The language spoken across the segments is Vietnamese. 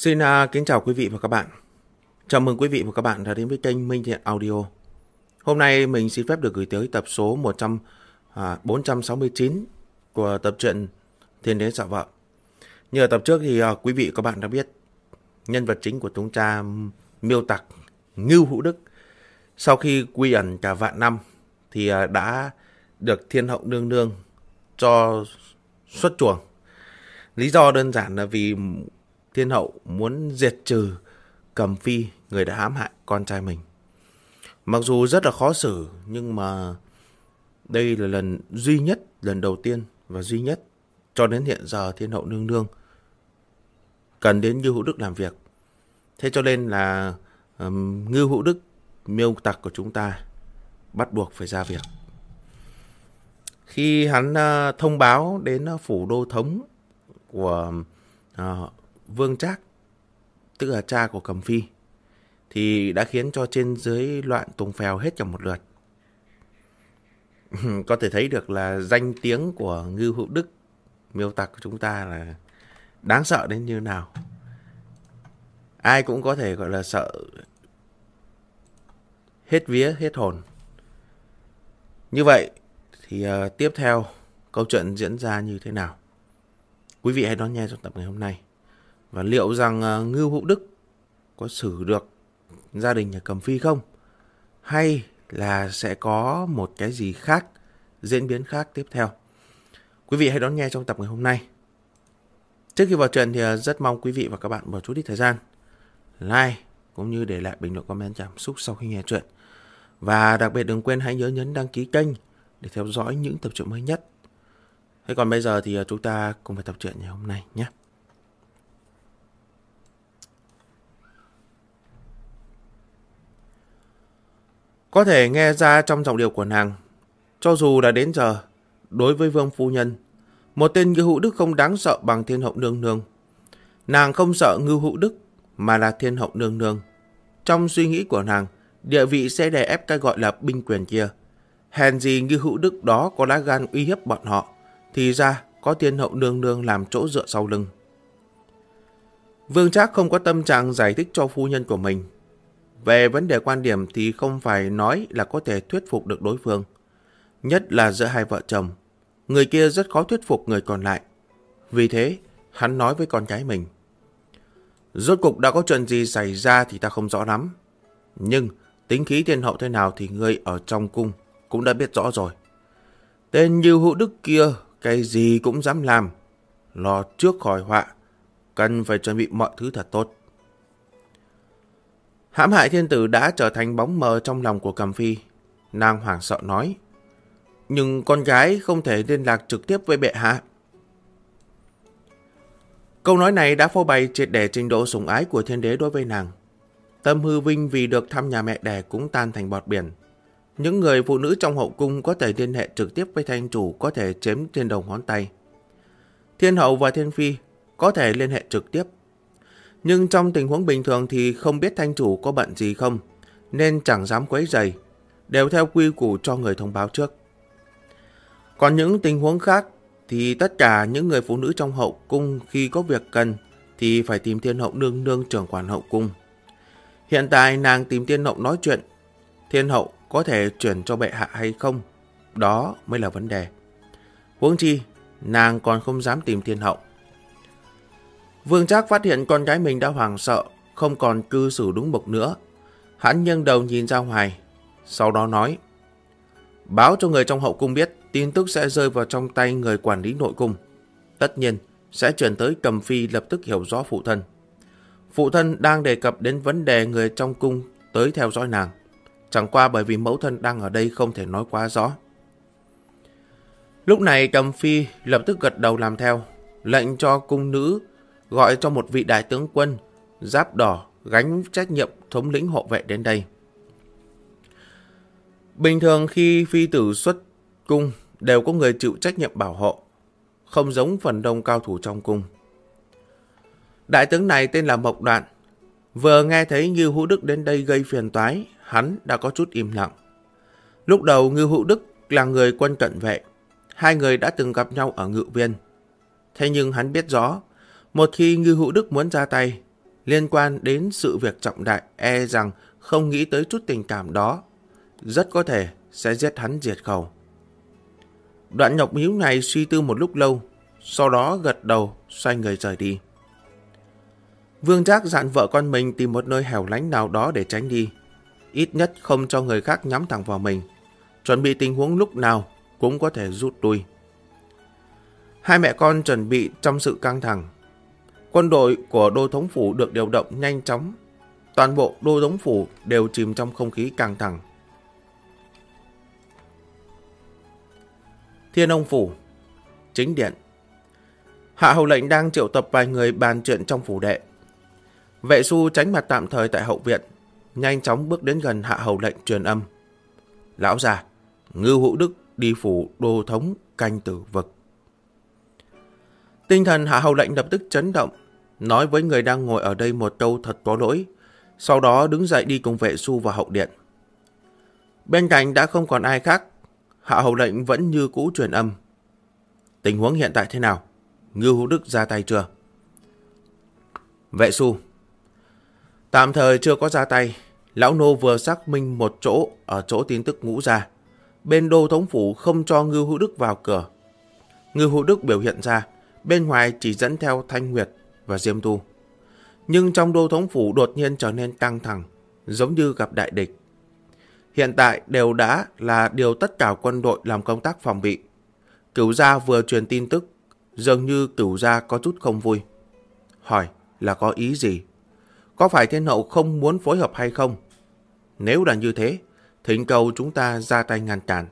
Xin kính chào quý vị và các bạn. Chào mừng quý vị và các bạn đã đến với kênh Minh Thiện Audio. Hôm nay mình xin phép được gửi tới tập số 469 của tập truyện Thiên Đế Dạ Vợ. Như ở tập trước thì quý vị và các bạn đã biết nhân vật chính của chúng ta miêu tặc Ngưu Hữu Đức sau khi quy ẩn cả vạn năm thì đã được Thiên Hậu Nương Nương cho xuất chuồng. Lý do đơn giản là vì Thiên Hậu muốn diệt trừ Cầm Phi, người đã hãm hại con trai mình. Mặc dù rất là khó xử, nhưng mà đây là lần đầu tiên và duy nhất cho đến hiện giờ Thiên Hậu Nương Nương cần đến Ngưu Hữu Đức làm việc. Thế cho nên là Ngưu Hữu Đức, miêu tặc của chúng ta, bắt buộc phải ra việc. Khi hắn thông báo đến phủ đô thống của Vương Trác, tức là cha của Cầm Phi, thì đã khiến cho trên dưới loạn tùng phèo hết cả một lượt. Có thể thấy được là danh tiếng của Ngưu Hữu Đức, miêu tặc của chúng ta là đáng sợ đến như nào. Ai cũng có thể gọi là sợ hết vía, hết hồn. Như vậy thì tiếp theo câu chuyện diễn ra như thế nào? Quý vị hãy đón nghe trong tập ngày hôm nay. Và liệu rằng Ngưu Hữu Đức có xử được gia đình nhà Cầm Phi không? Hay là sẽ có một cái gì khác, diễn biến khác tiếp theo? Quý vị hãy đón nghe trong tập ngày hôm nay. Trước khi vào chuyện thì rất mong quý vị và các bạn bỏ chút ít thời gian like cũng như để lại bình luận comment cảm xúc sau khi nghe chuyện. Và đặc biệt đừng quên hãy nhớ nhấn đăng ký kênh để theo dõi những tập truyện mới nhất. Thế còn bây giờ thì chúng ta cùng vào tập truyện ngày hôm nay nhé. Có thể nghe ra trong giọng điệu của nàng, cho dù đã đến giờ, đối với Vương phu nhân, một tên Ngưu Hữu Đức không đáng sợ bằng Thiên Hậu Nương Nương. Nàng không sợ Ngưu Hữu Đức mà là Thiên Hậu Nương Nương. Trong suy nghĩ của nàng, địa vị sẽ đè ép cái gọi là binh quyền kia. Hèn gì Ngưu Hữu Đức đó có lá gan uy hiếp bọn họ, thì ra có Thiên Hậu Nương Nương làm chỗ dựa sau lưng. Vương Trác không có tâm trạng giải thích cho phu nhân của mình. Về vấn đề quan điểm thì không phải nói là có thể thuyết phục được đối phương. Nhất là giữa hai vợ chồng, người kia rất khó thuyết phục người còn lại. Vì thế, hắn nói với con gái mình: rốt cục đã có chuyện gì xảy ra thì ta không rõ lắm. Nhưng tính khí Thiên Hậu thế nào thì ngươi ở trong cung cũng đã biết rõ rồi. Tên Ngưu Hữu Đức kia cái gì cũng dám làm. Lo trước khỏi họa, cần phải chuẩn bị mọi thứ thật tốt. Hãm hại thiên tử đã trở thành bóng mờ trong lòng của Cầm Phi. Nàng hoảng sợ nói: nhưng con gái không thể liên lạc trực tiếp với bệ hạ. Câu nói này đã phô bày triệt để trình độ sủng ái của thiên đế đối với nàng. Tâm hư vinh vì được thăm nhà mẹ đẻ cũng tan thành bọt biển. Những người phụ nữ trong hậu cung có thể liên hệ trực tiếp với thanh chủ có thể chếm trên đầu ngón tay. Thiên hậu và thiên phi có thể liên hệ trực tiếp. Nhưng trong tình huống bình thường thì không biết thanh chủ có bận gì không, nên chẳng dám quấy rầy, đều theo quy củ cho người thông báo trước. Còn những tình huống khác thì tất cả những người phụ nữ trong hậu cung khi có việc cần thì phải tìm Thiên Hậu Nương Nương trưởng quản hậu cung. Hiện tại nàng tìm Thiên Hậu nói chuyện, Thiên Hậu có thể chuyển cho bệ hạ hay không, đó mới là vấn đề. Huống chi, nàng còn không dám tìm Thiên Hậu. Vương Trác phát hiện con gái mình đã hoảng sợ, không còn cư xử đúng mực nữa. Hắn nghiêng đầu nhìn ra ngoài, sau đó nói: báo cho người trong hậu cung biết tin tức sẽ rơi vào trong tay người quản lý nội cung. Tất nhiên sẽ chuyển tới Cầm Phi lập tức hiểu rõ phụ thân. Phụ thân đang đề cập đến vấn đề người trong cung tới theo dõi nàng. Chẳng qua bởi vì mẫu thân đang ở đây không thể nói quá rõ. Lúc này Cầm Phi lập tức gật đầu làm theo, lệnh cho cung nữ gọi cho một vị đại tướng quân giáp đỏ gánh trách nhiệm thống lĩnh hộ vệ đến đây. Bình thường khi phi tử xuất cung đều có người chịu trách nhiệm bảo hộ, không giống phần đông cao thủ trong cung. Đại tướng này tên là Mộc Đoạn. Vừa nghe thấy Ngưu Hữu Đức đến đây gây phiền toái, hắn đã có chút im lặng. Lúc đầu Ngưu Hữu Đức là người quân cận vệ, hai người đã từng gặp nhau ở Ngự Viên. Thế nhưng hắn biết rõ, một khi Ngưu Hữu Đức muốn ra tay, liên quan đến sự việc trọng đại, e rằng không nghĩ tới chút tình cảm đó, rất có thể sẽ giết hắn diệt khẩu. Đoạn Ngọc Hữu này suy tư một lúc lâu, sau đó gật đầu, xoay người rời đi. Vương Trác dặn vợ con mình tìm một nơi hẻo lánh nào đó để tránh đi, ít nhất không cho người khác nhắm thẳng vào mình, chuẩn bị tình huống lúc nào cũng có thể rút lui. Hai mẹ con chuẩn bị trong sự căng thẳng. Quân đội của Đô Thống Phủ được điều động nhanh chóng. Toàn bộ Đô Thống Phủ đều chìm trong không khí căng thẳng. Thiên Ông Phủ, chính điện. Hạ hầu lệnh đang triệu tập vài người bàn chuyện trong phủ đệ. Vệ Xu tránh mặt tạm thời tại hậu viện, nhanh chóng bước đến gần Hạ hầu lệnh truyền âm. Lão già, Ngưu Hữu Đức đi phủ Đô Thống canh tử vực. Tinh thần Hạ hầu lệnh lập tức chấn động, nói với người đang ngồi ở đây một câu thật có lỗi, sau đó đứng dậy đi cùng Vệ Xu vào hậu điện. Bên cạnh đã không còn ai khác, Hạ hầu lệnh vẫn như cũ truyền âm. Tình huống hiện tại thế nào? Ngưu Hữu Đức ra tay chưa? Vệ Xu, tạm thời chưa có ra tay. Lão nô vừa xác minh một chỗ ở chỗ tin tức Ngũ Gia. Bên Đô Thống Phủ không cho Ngưu Hữu Đức vào cửa. Ngưu Hữu Đức biểu hiện ra, bên ngoài chỉ dẫn theo Thanh Nguyệt và Diêm Tu. Nhưng trong Đô Thống Phủ đột nhiên trở nên căng thẳng, giống như gặp đại địch. Hiện tại đều đã là điều tất cả quân đội làm công tác phòng bị. Cửu Gia vừa truyền tin tức, dường như Cửu Gia có chút không vui. Hỏi là có ý gì? Có phải Thiên Hậu không muốn phối hợp hay không? Nếu là như thế, thỉnh cầu chúng ta ra tay ngăn cản.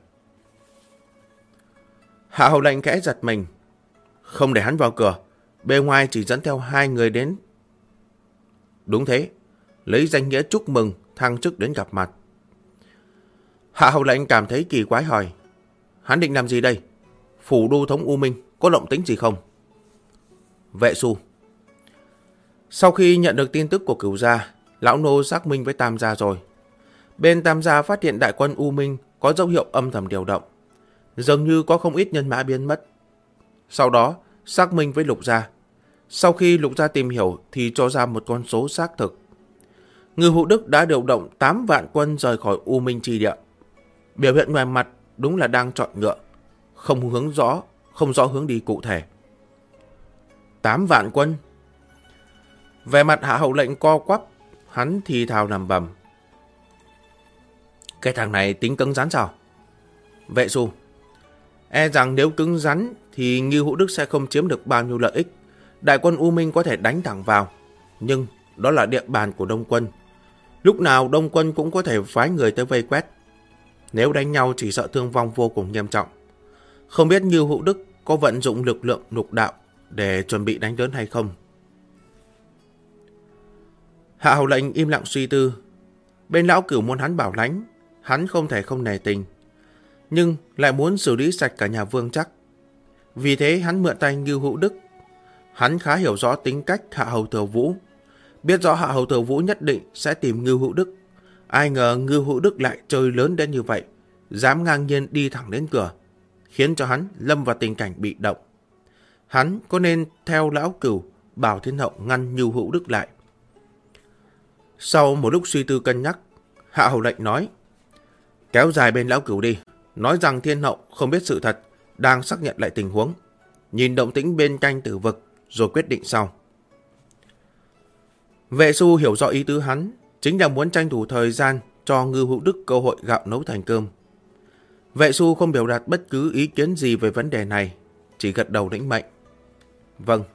Hạ hầu lệnh khẽ giật mình. Không để hắn vào cửa, bề ngoài chỉ dẫn theo 2 người đến. Đúng thế, lấy danh nghĩa chúc mừng thăng chức đến gặp mặt. Hạ hầu lệnh cảm thấy kỳ quái hỏi. Hắn định làm gì đây? Phủ Đô Thống U Minh có động tĩnh gì không? Vệ Xu, sau khi nhận được tin tức của Cửu Gia, lão nô xác minh với Tam Gia rồi. Bên Tam Gia phát hiện đại quân U Minh có dấu hiệu âm thầm điều động, dường như có không ít nhân mã biến mất. Sau đó xác minh với Lục Gia. Sau khi Lục Gia tìm hiểu thì cho ra một con số xác thực. Ngưu Hữu Đức đã điều động 8 vạn quân rời khỏi U Minh chi địa. Biểu hiện ngoài mặt đúng là đang chọn ngựa, không rõ hướng đi cụ thể. 8 vạn quân. Về mặt Hạ hầu lệnh co quắp, hắn thì thào nằm bầm. Cái thằng này tính cứng rắn sao? Vệ Xu, e rằng nếu cứng rắn thì Ngưu Hữu Đức sẽ không chiếm được bao nhiêu lợi ích. Đại quân U Minh có thể đánh thẳng vào, nhưng đó là địa bàn của Đông quân. Lúc nào Đông quân cũng có thể phái người tới vây quét. Nếu đánh nhau chỉ sợ thương vong vô cùng nghiêm trọng. Không biết Ngưu Hữu Đức có vận dụng lực lượng lục đạo để chuẩn bị đánh lớn hay không? Hạ hầu lệnh im lặng suy tư. Bên lão Cửu muốn hắn bảo lãnh, hắn không thể không nể tình, nhưng lại muốn xử lý sạch cả nhà Vương Trác. Vì thế hắn mượn tay Ngưu Hữu Đức. Hắn khá hiểu rõ tính cách Hạ hầu Thừa Vũ, biết rõ Hạ hầu Thừa Vũ nhất định sẽ tìm Ngưu Hữu Đức. Ai ngờ Ngưu Hữu Đức lại chơi lớn đến như vậy, dám ngang nhiên đi thẳng đến cửa, khiến cho hắn lâm vào tình cảnh bị động. Hắn có nên theo lão Cửu bảo Thiên Hậu ngăn Ngưu Hữu Đức lại? Sau một lúc suy tư cân nhắc, Hạ hầu lệnh nói. Kéo dài bên lão Cửu đi, nói rằng Thiên Hậu không biết sự thật, đang xác nhận lại tình huống, nhìn động tĩnh bên canh tử vực rồi quyết định sau. Vệ Xu hiểu rõ ý tứ hắn, chính là muốn tranh thủ thời gian cho Ngưu Hữu Đức cơ hội gạo nấu thành cơm. Vệ Xu không biểu đạt bất cứ ý kiến gì về vấn đề này, chỉ gật đầu lĩnh mệnh. Vâng.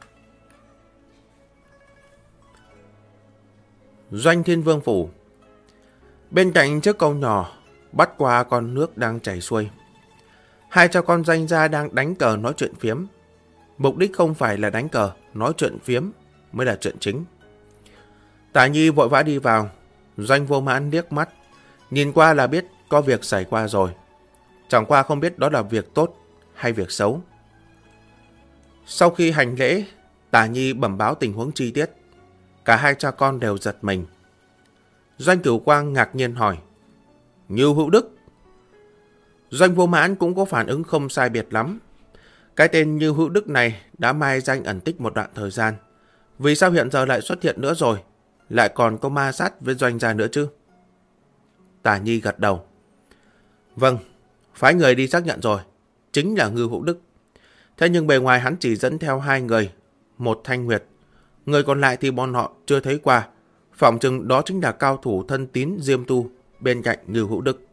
Doanh Thiên Vương Phủ. Bên cạnh chiếc cầu nhỏ, bắt qua con nước đang chảy xuôi. 2 cha con Doanh gia đang đánh cờ nói chuyện phiếm. Mục đích không phải là đánh cờ, nói chuyện phiếm mới là chuyện chính. Tả Nhi vội vã đi vào. Doanh Vô Mãn liếc mắt, nhìn qua là biết có việc xảy qua rồi. Chẳng qua không biết đó là việc tốt hay việc xấu. Sau khi hành lễ, Tả Nhi bẩm báo tình huống chi tiết. Cả 2 cha con đều giật mình. Doanh Cửu Quang ngạc nhiên hỏi. Ngưu Hữu Đức? Doanh Vô Mãn cũng có phản ứng không sai biệt lắm. Cái tên Ngưu Hữu Đức này đã mai danh ẩn tích một đoạn thời gian. Vì sao hiện giờ lại xuất hiện nữa rồi lại còn có ma sát với Doanh gia nữa chứ? Tả Nhi gật đầu. Vâng, phái người đi xác nhận rồi, chính là Ngưu Hữu Đức. Thế nhưng bề ngoài hắn chỉ dẫn theo 2 người, một Thanh Nguyệt, người còn lại thì bọn họ chưa thấy qua. Phỏng chừng đó chính là cao thủ thân tín Diêm Tu bên cạnh Ngưu Hữu Đức.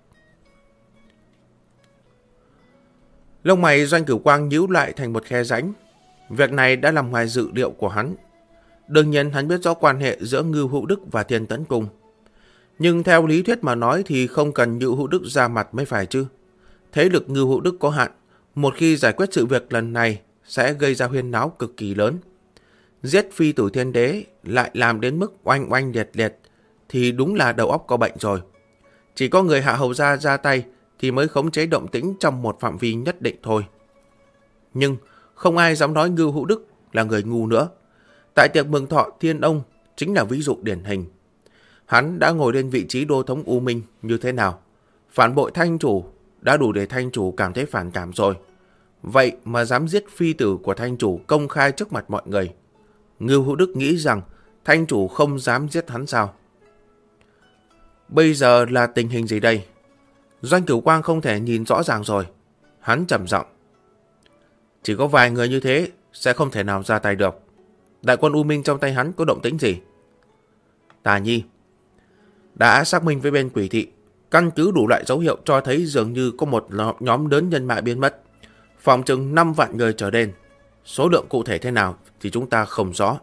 Lông mày Doanh Cửu Quang nhíu lại thành một khe rãnh. Việc này đã nằm ngoài dự liệu của hắn. Đương nhiên hắn biết rõ quan hệ giữa Ngưu Hữu Đức và Thiên Tấn Cung. Nhưng theo lý thuyết mà nói thì không cần Ngưu Hữu Đức ra mặt mới phải chứ. Thế lực Ngưu Hữu Đức có hạn, một khi giải quyết sự việc lần này sẽ gây ra huyên náo cực kỳ lớn. Giết phi tử thiên đế lại làm đến mức oanh oanh liệt liệt thì đúng là đầu óc có bệnh rồi. Chỉ có người Hạ Hầu gia ra tay thì mới khống chế động tĩnh trong một phạm vi nhất định thôi. Nhưng không ai dám nói Ngưu Hữu Đức là người ngu nữa. Tại tiệc mừng thọ Thiên Ông chính là ví dụ điển hình. Hắn đã ngồi lên vị trí đô thống U Minh như thế nào? Phản bội Thanh Chủ đã đủ để Thanh Chủ cảm thấy phản cảm rồi. Vậy mà dám giết phi tử của Thanh Chủ công khai trước mặt mọi người. Ngưu Hữu Đức nghĩ rằng Thanh Chủ không dám giết hắn sao? Bây giờ là tình hình gì đây? Doanh Cửu Quang không thể nhìn rõ ràng rồi. Hắn trầm giọng. Chỉ có vài người như thế sẽ không thể nào ra tay được. Đại quân U Minh trong tay hắn có động tĩnh gì? Tà Nhi đã xác minh với bên Quỷ Thị, căn cứ đủ loại dấu hiệu cho thấy dường như có một nhóm lớn nhân mã biến mất. Phòng chừng 5 vạn người trở lên. Số lượng cụ thể thế nào thì chúng ta không rõ.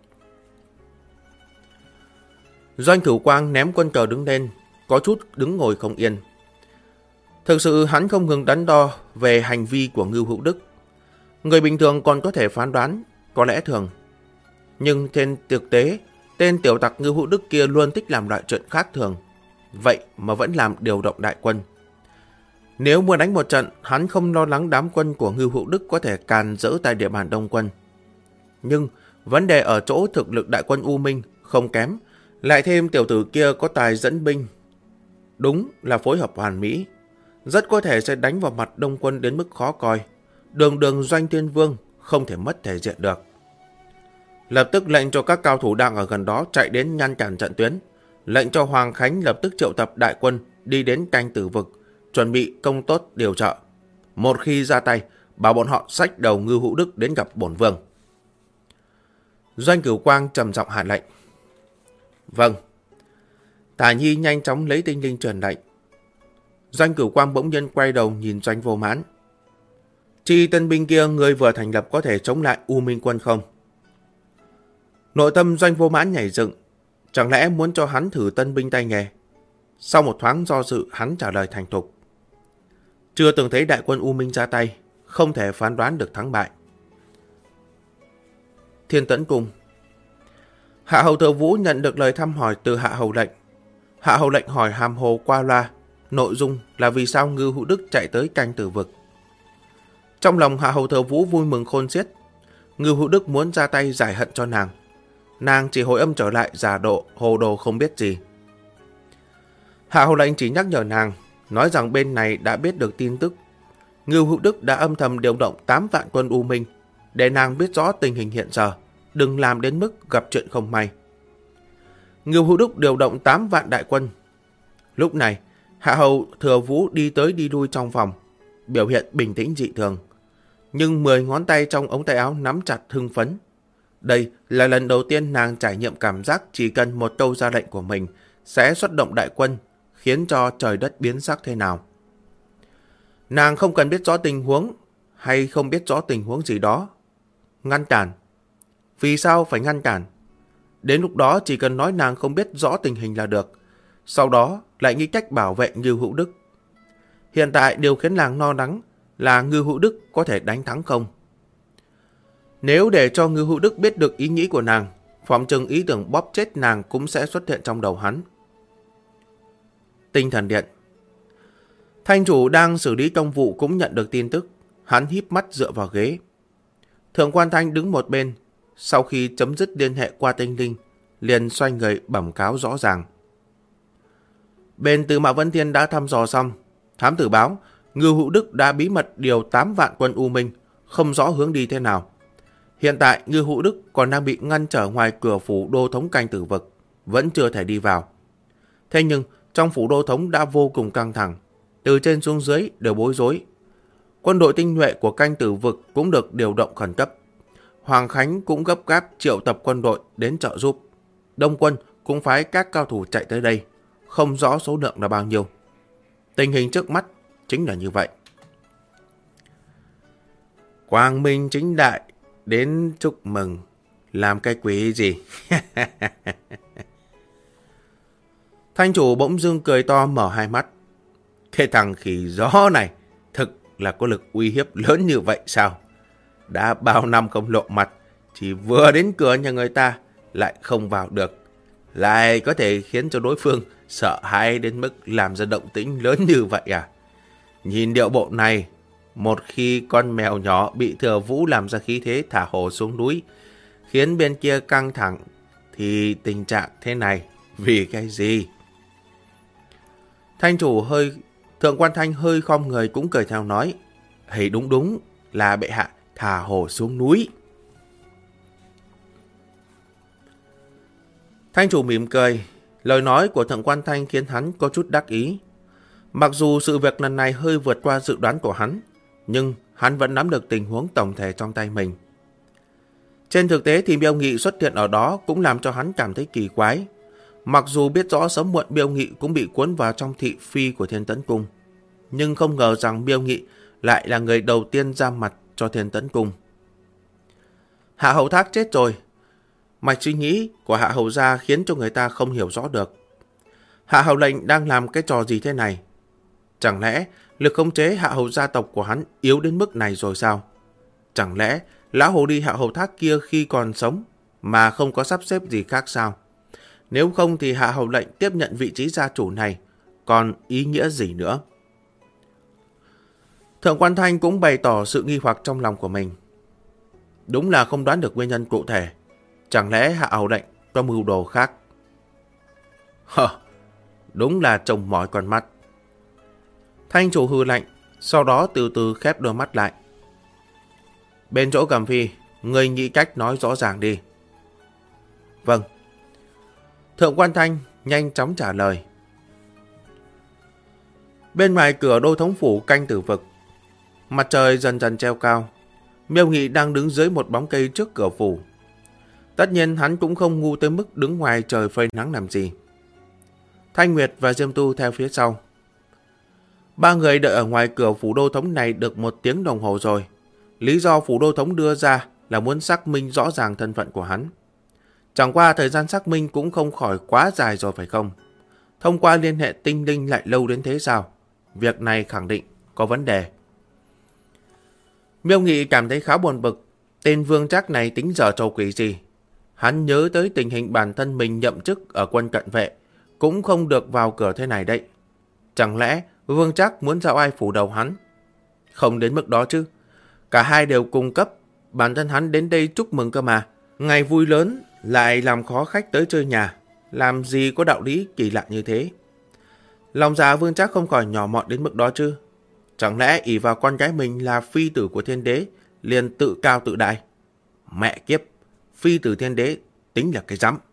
Doanh Cửu Quang ném quân cờ đứng lên, có chút đứng ngồi không yên. Thực sự hắn không ngừng đắn đo về hành vi của Ngưu Hữu Đức. Người bình thường còn có thể phán đoán, có lẽ thường. Nhưng trên thực tế, tên tiểu tặc Ngưu Hữu Đức kia luôn thích làm loại chuyện khác thường. Vậy mà vẫn làm điều động đại quân. Nếu muốn đánh một trận, hắn không lo lắng đám quân của Ngưu Hữu Đức có thể càn rỡ tại địa bàn Đông quân. Nhưng vấn đề ở chỗ thực lực đại quân U Minh không kém, lại thêm tiểu tử kia có tài dẫn binh. Đúng là phối hợp hoàn mỹ. Rất có thể sẽ đánh vào mặt Đông quân đến mức khó coi. Đường Doanh Thiên Vương không thể mất thể diện được. Lập tức lệnh cho các cao thủ đang ở gần đó chạy đến ngăn cản trận tuyến. Lệnh cho Hoàng Khánh lập tức triệu tập đại quân đi đến canh Tử Vực, chuẩn bị công tốt điều trợ. Một khi ra tay, bảo bọn họ xách đầu Ngưu Hữu Đức đến gặp bổn vương. Doanh Cửu Quang trầm giọng hạ lệnh. Vâng. Tả Nhi nhanh chóng lấy tinh linh truyền lệnh. Doanh Cửu Quang bỗng nhiên quay đầu nhìn Doanh Vô Mãn. Chi tân binh kia người vừa thành lập có thể chống lại U Minh quân không? Nội tâm Doanh Vô Mãn nhảy dựng. Chẳng lẽ muốn cho hắn thử tân binh tay nghề? Sau một thoáng do dự, hắn trả lời thành thục. Chưa từng thấy đại quân U Minh ra tay, không thể phán đoán được thắng bại. Thiên Tấn Cung. Hạ Hầu Thừa Vũ nhận được lời thăm hỏi từ Hạ Hầu Lệnh. Hạ Hầu Lệnh hỏi hàm hồ qua loa, nội dung là vì sao Ngưu Hữu Đức chạy tới canh Tử Vực. Trong lòng Hạ Hầu Thừa Vũ vui mừng khôn xiết. Ngưu Hữu Đức muốn ra tay giải hận cho nàng. Nàng chỉ hồi âm trở lại giả độ hồ đồ không biết gì. Hạ Hầu Lệnh chỉ nhắc nhở nàng, nói rằng bên này đã biết được tin tức. Ngưu Hữu Đức đã âm thầm điều động 8 vạn quân U Minh, để nàng biết rõ tình hình hiện giờ, đừng làm đến mức gặp chuyện không may. Ngưu Hữu Đức điều động 8 vạn đại quân. Lúc này, Hạ Hầu Thừa Vũ đi tới đi lui trong phòng, biểu hiện bình tĩnh dị thường. Nhưng 10 ngón tay trong ống tay áo nắm chặt hưng phấn. Đây là lần đầu tiên nàng trải nghiệm cảm giác chỉ cần một câu ra lệnh của mình sẽ xuất động đại quân, khiến cho trời đất biến sắc thế nào. Nàng không cần biết rõ tình huống hay không biết rõ tình huống gì đó. Ngăn cản. Vì sao phải ngăn cản? Đến lúc đó chỉ cần nói nàng không biết rõ tình hình là được. Sau đó lại nghĩ cách bảo vệ Ngưu Hữu Đức. Hiện tại điều khiến nàng lo lắng là Ngưu Hữu Đức có thể đánh thắng không. Nếu để cho Ngưu Hữu Đức biết được ý nghĩ của nàng, phỏng chừng ý tưởng bóp chết nàng cũng sẽ xuất hiện trong đầu hắn. Tinh Thần Điện. Thanh chủ đang xử lý công vụ cũng nhận được tin tức. Hắn híp mắt dựa vào ghế. Thượng quan Thanh đứng một bên. Sau khi chấm dứt liên hệ qua tinh linh, liền xoay người bẩm cáo rõ ràng. Bên Tư Mã Vân Thiên đã thăm dò xong. Thám tử báo, Ngưu Hữu Đức đã bí mật điều 8 vạn quân U Minh, không rõ hướng đi thế nào. Hiện tại Ngưu Hữu Đức còn đang bị ngăn trở ngoài cửa phủ đô thống canh Tử Vực. vẫn chưa thể đi vào. Thế nhưng trong phủ đô thống đã vô cùng căng thẳng, từ trên xuống dưới đều bối rối. Quân đội tinh nhuệ của canh tử vực cũng được điều động khẩn cấp. Hoàng Khánh cũng gấp gáp triệu tập quân đội đến trợ giúp. Đông quân cũng phái các cao thủ chạy tới đây, không rõ số lượng là bao nhiêu. Tình hình trước mắt chính là như vậy. Quang minh chính đại đến chúc mừng, làm cái quỷ gì? Thanh chủ bỗng dưng cười to mở hai mắt. Cái thằng khỉ gió này thực là có lực uy hiếp lớn như vậy sao? Đã bao năm không lộ mặt, chỉ vừa đến cửa nhà người ta lại không vào được, lại có thể khiến cho đối phương sợ hãi đến mức làm ra động tĩnh lớn như vậy à? Nhìn điệu bộ này, một khi con mèo nhỏ bị Thừa Vũ làm ra khí thế thả hổ xuống núi, khiến bên kia căng thẳng, thì tình trạng thế này vì cái gì? Thượng quan Thanh hơi khom người cũng cười theo nói, hey, đúng là bệ hạ thả hổ xuống núi. Thanh chủ mỉm cười, lời nói của Thượng quan Thanh khiến hắn có chút đắc ý. Mặc dù sự việc lần này hơi vượt qua dự đoán của hắn, nhưng hắn vẫn nắm được tình huống tổng thể trong tay mình. Trên thực tế thì Miêu Nghị xuất hiện ở đó cũng làm cho hắn cảm thấy kỳ quái. Mặc dù biết rõ sớm muộn Miêu Nghị cũng bị cuốn vào trong thị phi của Thiên Tấn Cung, nhưng không ngờ rằng Miêu Nghị lại là người đầu tiên ra mặt cho Thiên Tấn Cung. Hạ Hầu Thác chết rồi. Mạch suy nghĩ của Hạ Hầu gia khiến cho người ta không hiểu rõ được. Hạ Hầu lệnh đang làm cái trò gì thế này? Chẳng lẽ lực khống chế Hạ Hầu gia tộc của hắn yếu đến mức này rồi sao? Chẳng lẽ lão hồ đi Hạ Hầu Thác kia khi còn sống mà không có sắp xếp gì khác sao? Nếu không thì Hạ Hầu lệnh tiếp nhận vị trí gia chủ này còn ý nghĩa gì nữa? Thượng quan Thanh cũng bày tỏ sự nghi hoặc trong lòng của mình. Đúng là không đoán được nguyên nhân cụ thể. Chẳng lẽ Hạ Hầu lệnh có mưu đồ khác? Đúng là trông mỏi con mắt. Thanh chủ hừ lạnh, sau đó từ từ khép đôi mắt lại. Bên chỗ Cẩm Phi, người nghĩ cách nói rõ ràng đi. Vâng. Thượng quan Thanh nhanh chóng trả lời. Bên ngoài cửa đô thống phủ canh tử vực, mặt trời dần dần treo cao. Miêu Nghị đang đứng dưới một bóng cây trước cửa phủ. Tất nhiên hắn cũng không ngu tới mức đứng ngoài trời phơi nắng làm gì. Thanh Nguyệt và Diêm Tu theo phía sau. Ba người đợi ở ngoài cửa phủ đô thống này được 1 tiếng đồng hồ rồi. Lý do phủ đô thống đưa ra là muốn xác minh rõ ràng thân phận của hắn. Chẳng qua thời gian xác minh cũng không khỏi quá dài rồi phải không? Thông qua liên hệ tinh linh lại lâu đến thế sao? Việc này khẳng định có vấn đề. Miêu Nghị cảm thấy khá buồn bực. Tên Vương Trác này tính giở trò quỷ gì? Hắn nhớ tới tình hình bản thân mình nhậm chức ở quân cận vệ, cũng không được vào cửa thế này đấy. Chẳng lẽ Vương Trác muốn giao ai phủ đầu hắn? Không đến mức đó chứ. Cả hai đều cung cấp, bản thân hắn đến đây chúc mừng cơ mà. Ngày vui lớn lại làm khó khách tới chơi nhà, làm gì có đạo lý kỳ lạ như thế. Lòng dạ Vương Trác không khỏi nhỏ mọn đến mức đó chứ. Chẳng lẽ ỷ vào con gái mình là phi tử của thiên đế liền tự cao tự đại? Mẹ kiếp, phi tử thiên đế tính là cái rắm.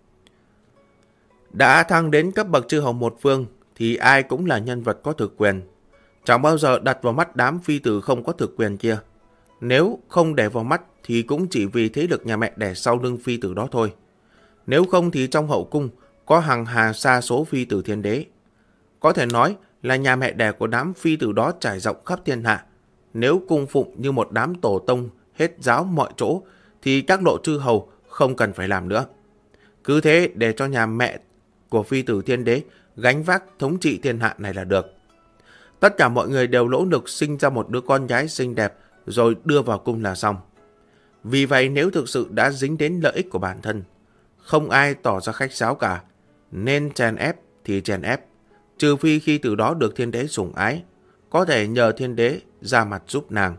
Đã thăng đến cấp bậc chư hầu một phương thì ai cũng là nhân vật có thực quyền. Chẳng bao giờ đặt vào mắt đám phi tử không có thực quyền kia. Nếu không để vào mắt thì cũng chỉ vì thế lực nhà mẹ đẻ sau lưng phi tử đó thôi. Nếu không thì trong hậu cung có hàng hà sa số phi tử thiên đế. Có thể nói là nhà mẹ đẻ của đám phi tử đó trải rộng khắp thiên hạ. Nếu cung phụng như một đám tổ tông hết giáo mọi chỗ thì các lộ chư hầu không cần phải làm nữa. Cứ thế để cho nhà mẹ của phi tử thiên đế gánh vác thống trị thiên hạ này là được. Tất cả mọi người đều nỗ lực sinh ra một đứa con gái xinh đẹp rồi đưa vào cung là xong. Vì vậy nếu thực sự đã dính đến lợi ích của bản thân, không ai tỏ ra khách sáo cả, nên chèn ép thì chèn ép, trừ phi khi từ đó được thiên đế sủng ái, có thể nhờ thiên đế ra mặt giúp nàng.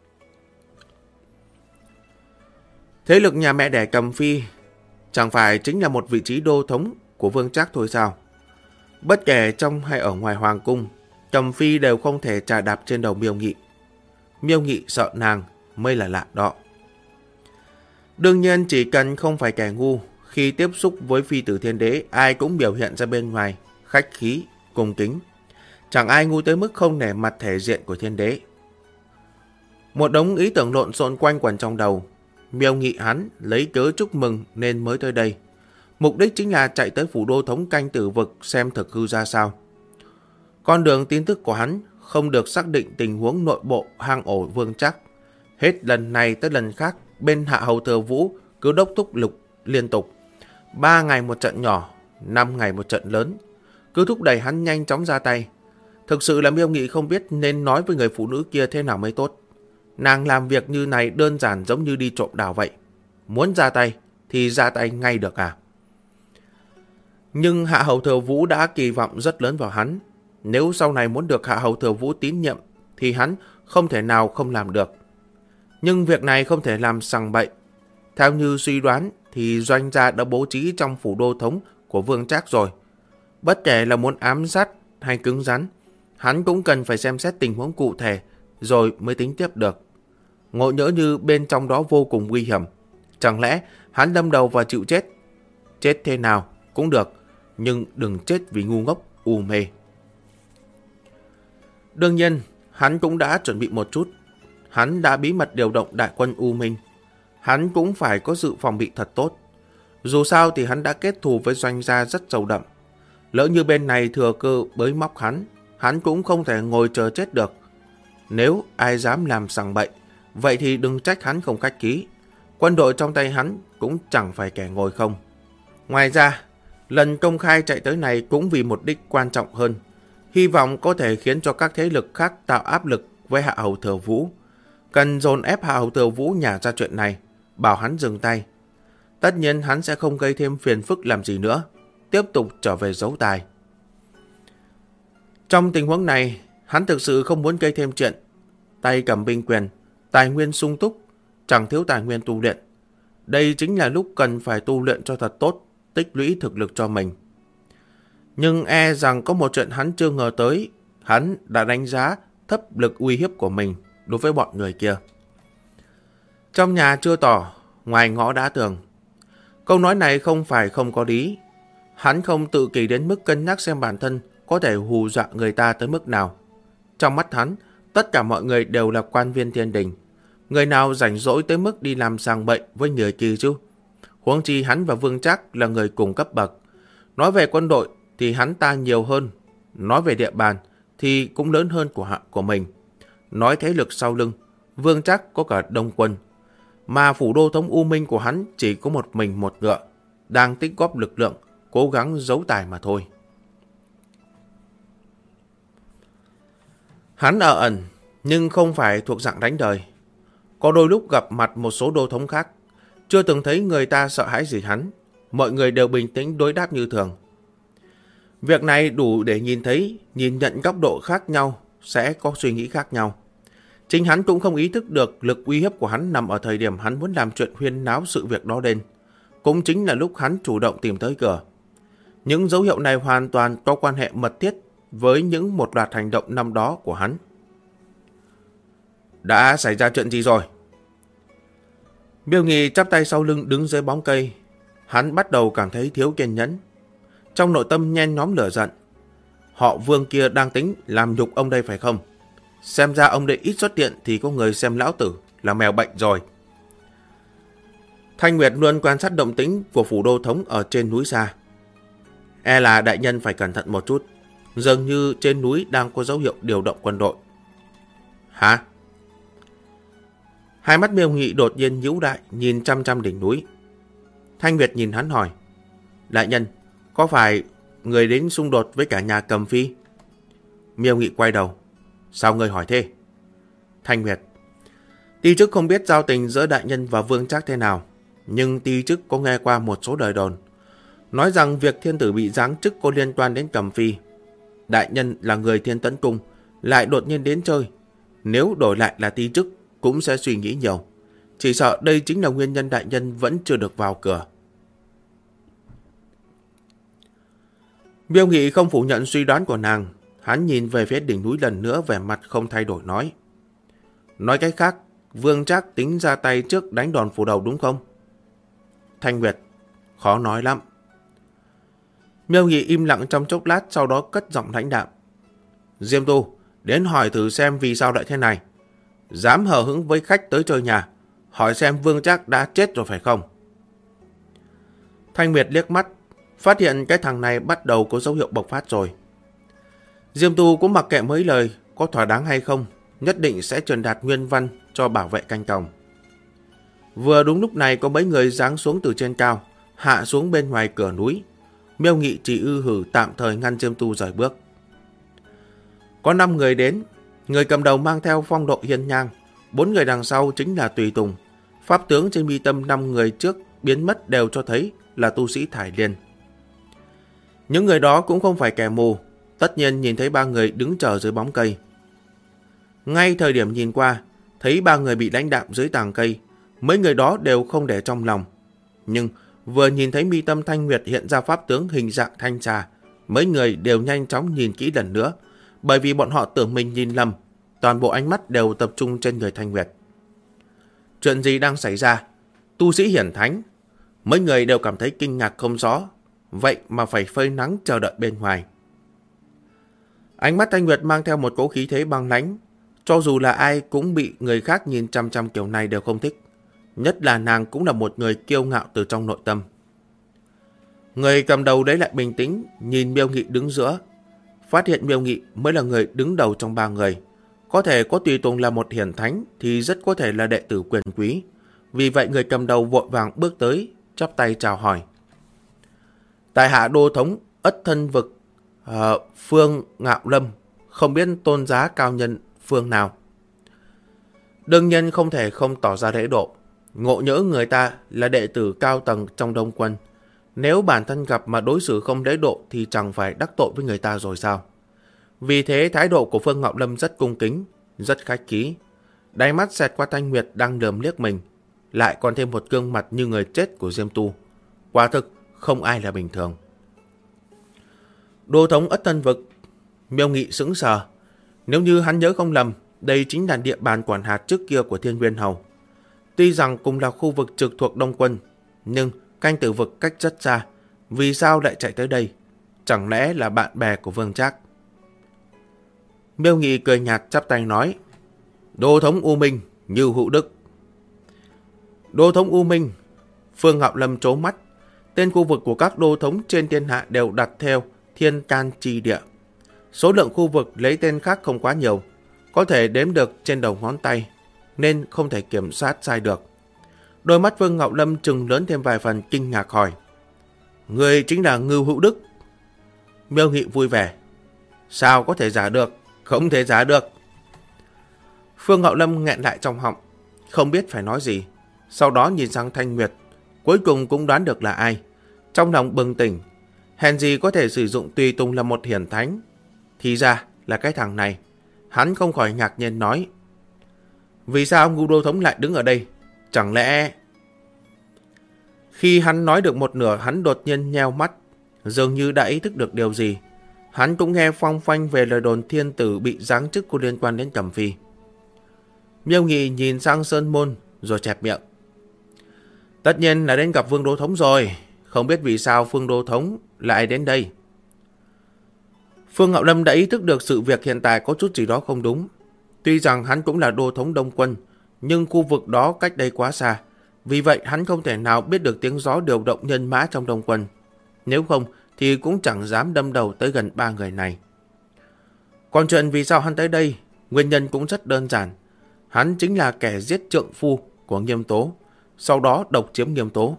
Thế lực nhà mẹ đẻ Cầm Phi chẳng phải chính là một vị trí đô thống của Vương Trác thôi sao? Bất kể trong hay ở ngoài hoàng cung, Cầm Phi đều không thể trà đạp trên đầu Miêu Nghị. Miêu Nghị sợ nàng mới là lạ đó. Đương nhiên chỉ cần không phải kẻ ngu, khi tiếp xúc với phi tử thiên đế, ai cũng biểu hiện ra bên ngoài khách khí, cung kính. Chẳng ai ngu tới mức không nể mặt thể diện của thiên đế. Một đống ý tưởng lộn xộn quanh quẩn trong đầu. Miêu Nghị hắn lấy cớ chúc mừng nên mới tới đây. Mục đích chính là chạy tới phủ đô thống canh Tử Vực xem thực hư ra sao. Con đường tin tức của hắn không được xác định tình huống nội bộ hang ổ Vương Trác. Hết lần này tới lần khác, bên Hạ Hầu Thừa Vũ cứ đốc thúc lục liên tục. 3 ngày một trận nhỏ, 5 ngày một trận lớn. Cứ thúc đẩy hắn nhanh chóng ra tay. Thực sự là Miêu Nghị không biết nên nói với người phụ nữ kia thế nào mới tốt. Nàng làm việc như này đơn giản giống như đi trộm đào vậy. Muốn ra tay thì ra tay ngay được à? Nhưng Hạ Hầu Thừa Vũ đã kỳ vọng rất lớn vào hắn. Nếu sau này muốn được Hạ Hầu Thừa Vũ tín nhiệm thì hắn không thể nào không làm được. Nhưng việc này không thể làm sằng bậy. Theo như suy đoán thì doanh gia đã bố trí trong phủ đô thống của Vương Trác rồi. Bất kể là muốn ám sát hay cứng rắn, hắn cũng cần phải xem xét tình huống cụ thể rồi mới tính tiếp được. Ngộ nhỡ như bên trong đó vô cùng nguy hiểm. Chẳng lẽ hắn đâm đầu vào chịu chết? Chết thế nào cũng được, nhưng đừng chết vì ngu ngốc, u mê. Đương nhiên, hắn cũng đã chuẩn bị một chút. Hắn đã bí mật điều động đại quân U Minh. Hắn cũng phải có sự phòng bị thật tốt. Dù sao thì hắn đã kết thù với doanh gia rất sâu đậm. Lỡ như bên này thừa cơ bới móc hắn cũng không thể ngồi chờ chết được. Nếu ai dám làm sằng bậy, vậy thì đừng trách hắn không khách khí. Quân đội trong tay hắn cũng chẳng phải kẻ ngồi không. Ngoài ra, lần công khai chạy tới này cũng vì một đích quan trọng hơn. Hy vọng có thể khiến cho các thế lực khác tạo áp lực với Hạ Hầu Thừa Vũ. Cần dồn ép Hạ Hầu Thừa Vũ nhả ra chuyện này, bảo hắn dừng tay. Tất nhiên hắn sẽ không gây thêm phiền phức làm gì nữa, tiếp tục trở về giấu tài. Trong tình huống này, hắn thực sự không muốn gây thêm chuyện. Tay cầm binh quyền, tài nguyên sung túc, chẳng thiếu tài nguyên tu luyện. Đây chính là lúc cần phải tu luyện cho thật tốt, tích lũy thực lực cho mình. Nhưng e rằng có một chuyện hắn chưa ngờ tới, hắn đã đánh giá thấp lực uy hiếp của mình đối với bọn người kia. Trong nhà chưa tỏ, ngoài ngõ đã tường. Câu nói này không phải không có lý. Hắn không tự kỷ đến mức cân nhắc xem bản thân có thể hù dọa người ta tới mức nào. Trong mắt hắn, tất cả mọi người đều là quan viên thiên đình. Người nào rảnh rỗi tới mức đi làm sàng bậy với người kia chứ? Huống chi hắn và Vương Trác là người cùng cấp bậc. Nói về quân đội thì hắn ta nhiều hơn. Nói về địa bàn thì cũng lớn hơn của mình. Nói thế lực sau lưng, Vương Trác có cả đông quân. Mà phủ đô thống U Minh của hắn chỉ có một mình một ngựa, đang tích góp lực lượng, cố gắng giấu tài mà thôi. Hắn ở ẩn, nhưng không phải thuộc dạng đánh đời. Có đôi lúc gặp mặt một số đô thống khác, chưa từng thấy người ta sợ hãi gì hắn. Mọi người đều bình tĩnh đối đáp như thường. Việc này đủ để nhìn nhận góc độ khác nhau, sẽ có suy nghĩ khác nhau. Chính hắn cũng không ý thức được lực uy hiếp của hắn nằm ở thời điểm hắn muốn làm chuyện huyên náo sự việc đó lên. Cũng chính là lúc hắn chủ động tìm tới cửa. Những dấu hiệu này hoàn toàn có quan hệ mật thiết với một loạt hành động năm đó của hắn. Đã xảy ra chuyện gì rồi? Miêu Nghị chắp tay sau lưng đứng dưới bóng cây. Hắn bắt đầu cảm thấy thiếu kiên nhẫn. Trong nội tâm nhen nhóm lửa giận. Họ Vương kia đang tính làm nhục ông đây phải không? Xem ra ông đây ít xuất hiện thì có người xem lão tử là mèo bệnh rồi. Thanh Nguyệt luôn quan sát động tĩnh của phủ đô thống ở trên núi xa. E là đại nhân phải cẩn thận một chút. Dường như trên núi đang có dấu hiệu điều động quân đội. Hả? Hai mắt Miêu Nghị đột nhiên nhíu lại, nhìn chăm chăm đỉnh núi. Thanh Nguyệt nhìn hắn hỏi. Đại nhân, có phải người đến xung đột với cả nhà Cầm Phi? Miêu Nghị quay đầu. Sao ngươi hỏi thế? Thanh Nguyệt. Ti chức không biết giao tình giữa đại nhân và Vương Trác thế nào, nhưng ti chức có nghe qua một số lời đồn, nói rằng việc thiên tử bị giáng chức có liên quan đến Cầm Phi. Đại nhân là người Thiên Tấn Cung, lại đột nhiên đến chơi. Nếu đổi lại là ti chức, cũng sẽ suy nghĩ nhiều. Chỉ sợ đây chính là nguyên nhân đại nhân vẫn chưa được vào cửa. Miêu Nghị không phủ nhận suy đoán của nàng. Hắn nhìn về phía đỉnh núi lần nữa, vẻ mặt không thay đổi nói. Nói cách khác, Vương Trác tính ra tay trước đánh đòn phủ đầu đúng không? Thanh Nguyệt. khó nói lắm. Miêu Nghị im lặng trong chốc lát, sau đó cất giọng lãnh đạm. Diêm Tu, đến hỏi thử xem vì sao lại thế này. Dám hờ hững với khách tới chơi nhà, hỏi xem Vương Trác đã chết rồi phải không? Thanh Nguyệt liếc mắt, phát hiện cái thằng này bắt đầu có dấu hiệu bộc phát rồi. Diêm Tu cũng mặc kệ mấy lời, có thỏa đáng hay không, nhất định sẽ truyền đạt nguyên văn cho bảo vệ canh cổng. Vừa đúng lúc này có mấy người giáng xuống từ trên cao, hạ xuống bên ngoài cửa núi. Miêu Nghị chỉ hử tạm thời ngăn Diêm Tu rời bước. Có 5 người đến, người cầm đầu mang theo phong độ hiên ngang, 4 người đằng sau chính là tùy tùng. Pháp tướng trên mi tâm 5 người trước biến mất đều cho thấy là tu sĩ Thải Liên. Những người đó cũng không phải kẻ mù, tất nhiên nhìn thấy 3 người đứng chờ dưới bóng cây. Ngay thời điểm nhìn qua, thấy 3 người bị đánh đạm dưới tàng cây, mấy người đó đều không để trong lòng. Nhưng vừa nhìn thấy mi tâm Thanh Nguyệt hiện ra pháp tướng hình dạng thanh trà, mấy người đều nhanh chóng nhìn kỹ lần nữa, bởi vì bọn họ tưởng mình nhìn lầm, toàn bộ ánh mắt đều tập trung trên người Thanh Nguyệt. Chuyện gì đang xảy ra? Tu sĩ hiển thánh. Mấy người đều cảm thấy kinh ngạc không rõ, vậy mà phải phơi nắng chờ đợi bên ngoài. Ánh mắt Thanh Nguyệt mang theo một cỗ khí thế băng lãnh, cho dù là ai cũng bị người khác nhìn chăm chăm kiểu này đều không thích. Nhất là nàng cũng là một người kiêu ngạo từ trong nội tâm. Người cầm đầu đấy lại bình tĩnh, nhìn Miêu Nghị đứng giữa. Phát hiện Miêu Nghị mới là người đứng đầu trong 3 người. Có thể có tùy tùng là một hiển thánh thì rất có thể là đệ tử quyền quý. Vì vậy người cầm đầu vội vàng bước tới, chắp tay chào hỏi. Tại hạ đô thống Ất Thân Vực, Phương Ngạo Lâm, không biết tôn giá cao nhân phương nào. Đương nhiên không thể không tỏ ra lễ độ. Ngộ nhỡ người ta là đệ tử cao tầng trong Đông Quân. Nếu bản thân gặp mà đối xử không lễ độ thì chẳng phải đắc tội với người ta rồi sao? Vì thế thái độ của Phương Ngạo Lâm rất cung kính, rất khách khí. Đáy mắt xẹt qua Thanh Nguyệt đang lườm liếc mình, lại còn thêm một gương mặt như người chết của Diêm Tu. Quả thực không ai là bình thường. Đô thống Ất Thân Vực. Miêu Nghị sững sờ. Nếu như hắn nhớ không lầm, đây chính là địa bàn quản hạt trước kia của Thiên Nguyên Hầu. Tuy rằng cùng là khu vực trực thuộc Đông Quân, nhưng canh tử vực cách rất xa. Vì sao lại chạy tới đây? Chẳng lẽ là bạn bè của Vương Trác? Miêu Nghị cười nhạt chắp tay nói. Đô thống U Minh, Như Hữu Đức. Đô thống U Minh. Phương Ngạo Lâm trố mắt. Tên khu vực của các đô thống trên thiên hạ đều đặt theo Thiên Can Chi Địa. Số lượng khu vực lấy tên khác không quá nhiều, có thể đếm được trên đầu ngón tay, nên không thể kiểm soát sai được. Đôi mắt Phương Ngạo Lâm trừng lớn thêm vài phần, kinh ngạc hỏi. Người chính là Ngưu Hữu Đức. Miêu Nghị vui vẻ. Sao có thể giả được? Không thể giả được. Phương Ngạo Lâm nghẹn lại trong họng, không biết phải nói gì. Sau đó nhìn sang Thanh Nguyệt, cuối cùng cũng đoán được là ai. Trong lòng bừng tỉnh, hèn gì có thể sử dụng tùy tùng là một hiển thánh. Thì ra là cái thằng này. Hắn không khỏi ngạc nhiên nói. Vì sao Ngưu đô thống lại đứng ở đây? Chẳng lẽ... Khi hắn nói được một nửa, hắn đột nhiên nheo mắt, dường như đã ý thức được điều gì. Hắn cũng nghe phong phanh về lời đồn thiên tử bị giáng chức có liên quan đến Cẩm Phi. Miêu Nghị nhìn sang Sơn Môn rồi chẹp miệng. Tất nhiên là đến gặp Vương đô thống rồi. Không biết vì sao Phương đô thống lại đến đây. Phương Ngạo Lâm đã ý thức được sự việc hiện tại có chút gì đó không đúng. Tuy rằng hắn cũng là đô thống Đông Quân, nhưng khu vực đó cách đây quá xa. Vì vậy hắn không thể nào biết được tiếng gió điều động nhân mã trong Đông Quân. Nếu không thì cũng chẳng dám đâm đầu tới gần 3 người này. Còn chuyện vì sao hắn tới đây, nguyên nhân cũng rất đơn giản. Hắn chính là kẻ giết trượng phu của Nghiêm Tố, sau đó độc chiếm Nghiêm Tố.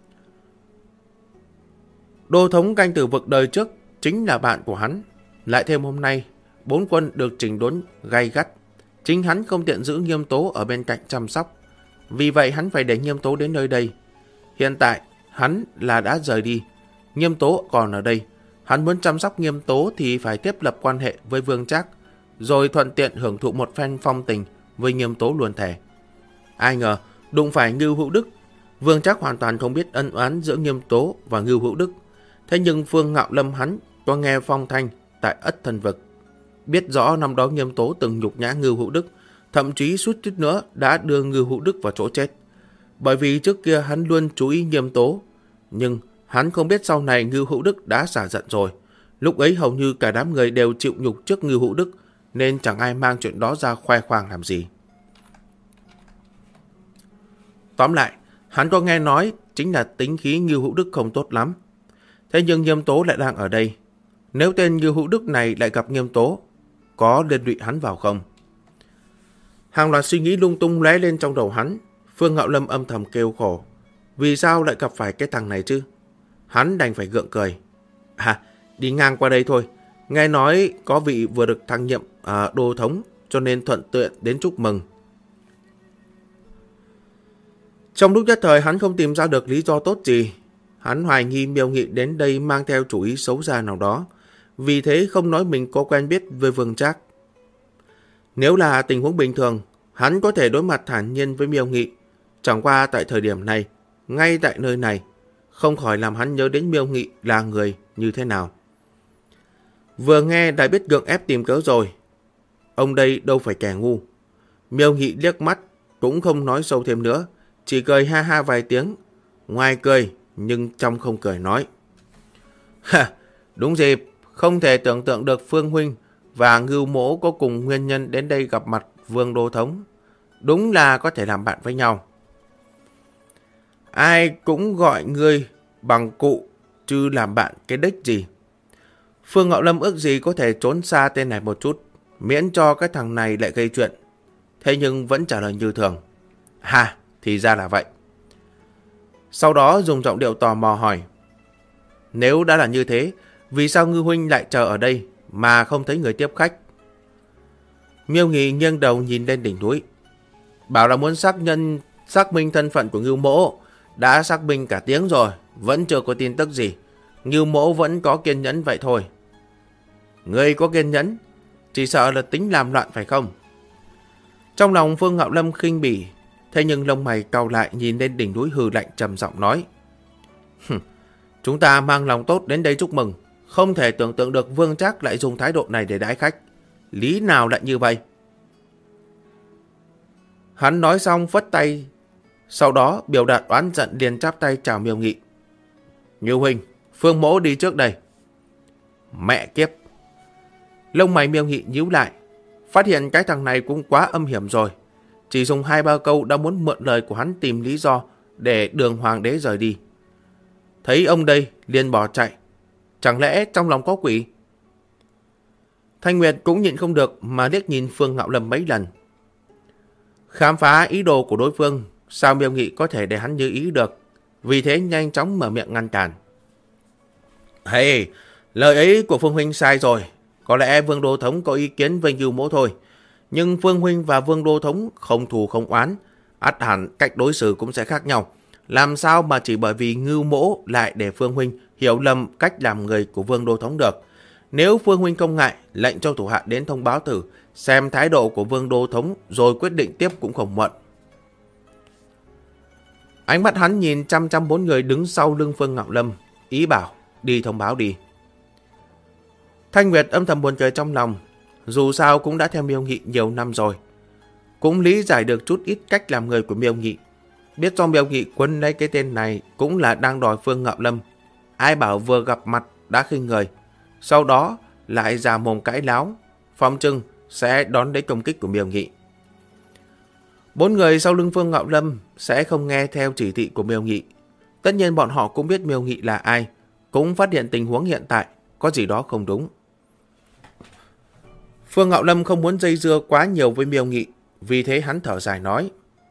Đô thống canh tử vực đời trước chính là bạn của hắn. Lại thêm hôm nay, 4 quân được chỉnh đốn gay gắt. Chính hắn không tiện giữ Nghiêm Tố ở bên cạnh chăm sóc. Vì vậy hắn phải để Nghiêm Tố đến nơi đây. Hiện tại, hắn là đã rời đi. Nghiêm Tố còn ở đây. Hắn muốn chăm sóc Nghiêm Tố thì phải thiết lập quan hệ với Vương Trác, rồi thuận tiện hưởng thụ một phen phong tình với Nghiêm Tố luôn thể. Ai ngờ, đụng phải Ngưu Hữu Đức. Vương Trác hoàn toàn không biết ân oán giữa Nghiêm Tố và Ngưu Hữu Đức. Thế nhưng Phương Ngạo Lâm hắn có nghe phong thanh tại Ất Thân Vực. Biết rõ năm đó Nghiêm Tố từng nhục nhã Ngưu Hữu Đức, thậm chí suýt chút nữa đã đưa Ngưu Hữu Đức vào chỗ chết. Bởi vì trước kia hắn luôn chú ý Nghiêm Tố, Nhưng hắn không biết sau này Ngưu Hữu Đức đã xả giận rồi. Lúc ấy hầu như cả đám người đều chịu nhục trước Ngưu Hữu Đức, nên chẳng ai mang chuyện đó ra khoe khoang làm gì. Tóm lại, hắn có nghe nói chính là tính khí Ngưu Hữu Đức không tốt lắm. Thế nhưng Nghiêm Tố lại đang ở đây. Nếu tên Ngưu Hữu Đức này lại gặp Nghiêm Tố, có liên lụy hắn vào không? Hàng loạt suy nghĩ lung tung lóe lên trong đầu hắn. Phương Ngạo Lâm âm thầm kêu khổ. Vì sao lại gặp phải cái thằng này chứ? Hắn đành phải gượng cười. Đi ngang qua đây thôi. Nghe nói có vị vừa được thăng nhiệm đô thống, cho nên thuận tiện đến chúc mừng. Trong lúc nhất thời hắn không tìm ra được lý do tốt gì. Hắn hoài nghi Miêu Nghị đến đây mang theo chủ ý xấu xa nào đó. Vì thế không nói mình có quen biết với Vương Trác. Nếu là tình huống bình thường, hắn có thể đối mặt thản nhiên với Miêu Nghị. Chẳng qua tại thời điểm này, ngay tại nơi này, không khỏi làm hắn nhớ đến Miêu Nghị là người như thế nào. Vừa nghe đã biết gượng ép tìm cớ rồi. Ông đây đâu phải kẻ ngu. Miêu Nghị liếc mắt, cũng không nói sâu thêm nữa, chỉ cười ha ha vài tiếng. Ngoài cười, nhưng trong không cười nói. Đúng dịp, không thể tưởng tượng được Phương Huynh và Ngưu Mỗ có cùng nguyên nhân đến đây gặp mặt Vương Đô Thống. Đúng là có thể làm bạn với nhau. Ai cũng gọi ngươi bằng cụ, chứ làm bạn cái đích gì. Phương Ngạo Lâm ước gì có thể trốn xa tên này một chút, miễn cho cái thằng này lại gây chuyện. Thế nhưng vẫn trả lời như thường. Thì ra là vậy. Sau đó dùng giọng điệu tò mò hỏi. Nếu đã là như thế, vì sao Ngư Huynh lại chờ ở đây mà không thấy người tiếp khách? Miêu Nghị nghiêng đầu nhìn lên đỉnh núi. Bảo là muốn xác minh thân phận của Ngưu Mỗ. Đã xác minh cả tiếng rồi, vẫn chưa có tin tức gì. Ngưu Mỗ vẫn có kiên nhẫn vậy thôi. Ngươi có kiên nhẫn, chỉ sợ là tính làm loạn phải không? Trong lòng Phương Ngạo Lâm khinh bỉ, thế nhưng lông mày cau lại nhìn lên đỉnh núi hừ lạnh trầm giọng nói. Chúng ta mang lòng tốt đến đây chúc mừng, không thể tưởng tượng được Vương Trác lại dùng thái độ này để đãi khách. Lý nào lại như vậy? Hắn nói xong phất tay, sau đó biểu đạt oán giận liền chắp tay chào Miêu Nghị. Ngưu Huynh, Phương Mỗ đi trước đây. Mẹ kiếp! Lông mày Miêu Nghị nhíu lại, phát hiện cái thằng này cũng quá âm hiểm rồi. Chỉ dùng 2-3 câu đã muốn mượn lời của hắn tìm lý do để đường hoàng đế rời đi. Thấy ông đây liền bỏ chạy. Chẳng lẽ trong lòng có quỷ? Thanh Nguyệt cũng nhịn không được mà liếc nhìn Phương Ngạo Lâm mấy lần. Khám phá ý đồ của đối phương, sao Miêu Nghị có thể để hắn như ý được? Vì thế nhanh chóng mở miệng ngăn cản. Lời ấy của Phương Huynh sai rồi. Có lẽ Vương Đô Thống có ý kiến với Ngưu Mỗ thôi. Nhưng Phương Huynh và Vương Đô Thống không thù không oán, ắt hẳn cách đối xử cũng sẽ khác nhau. Làm sao mà chỉ bởi vì Ngưu Mỗ lại để Phương Huynh hiểu lầm cách làm người của Vương Đô Thống được? Nếu Phương Huynh không ngại, lệnh cho thủ hạ đến thông báo thử, xem thái độ của Vương Đô Thống rồi quyết định tiếp cũng không muộn. Ánh mắt hắn nhìn chăm chăm 4 người đứng sau lưng Phương Ngạo Lâm, ý bảo đi thông báo đi. Thanh Nguyệt âm thầm buồn cười trong lòng, dù sao cũng đã theo Miêu Nghị nhiều năm rồi, cũng lý giải được chút ít cách làm người của Miêu Nghị. Biết do Miêu Nghị quấn lấy cái tên này cũng là đang đòi Phương Ngạo Lâm. Ai bảo vừa gặp mặt đã khinh người, sau đó lại giả mồm cãi láo, phòng trưng sẽ đón lấy công kích của Miêu Nghị. 4 người sau lưng Phương Ngạo Lâm sẽ không nghe theo chỉ thị của Miêu Nghị. Tất nhiên bọn họ cũng biết Miêu Nghị là ai, cũng phát hiện tình huống hiện tại có gì đó không đúng. Phương Ngạo Lâm không muốn dây dưa quá nhiều với Miêu Nghị, vì thế hắn thở dài nói.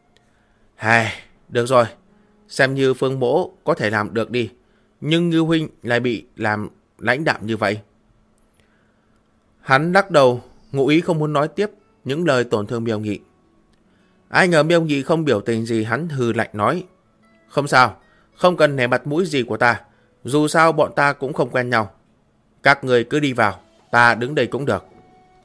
Được rồi, xem như Phương Mỗ có thể làm được đi, nhưng Ngưu Huynh lại bị làm lãnh đạm như vậy. Hắn lắc đầu, ngụ ý không muốn nói tiếp những lời tổn thương Miêu Nghị. Ai ngờ Miêu Nghị không biểu tình gì, hắn hừ lạnh nói. Không sao, không cần nể mặt mũi gì của ta, dù sao bọn ta cũng không quen nhau. Các người cứ đi vào, ta đứng đây cũng được.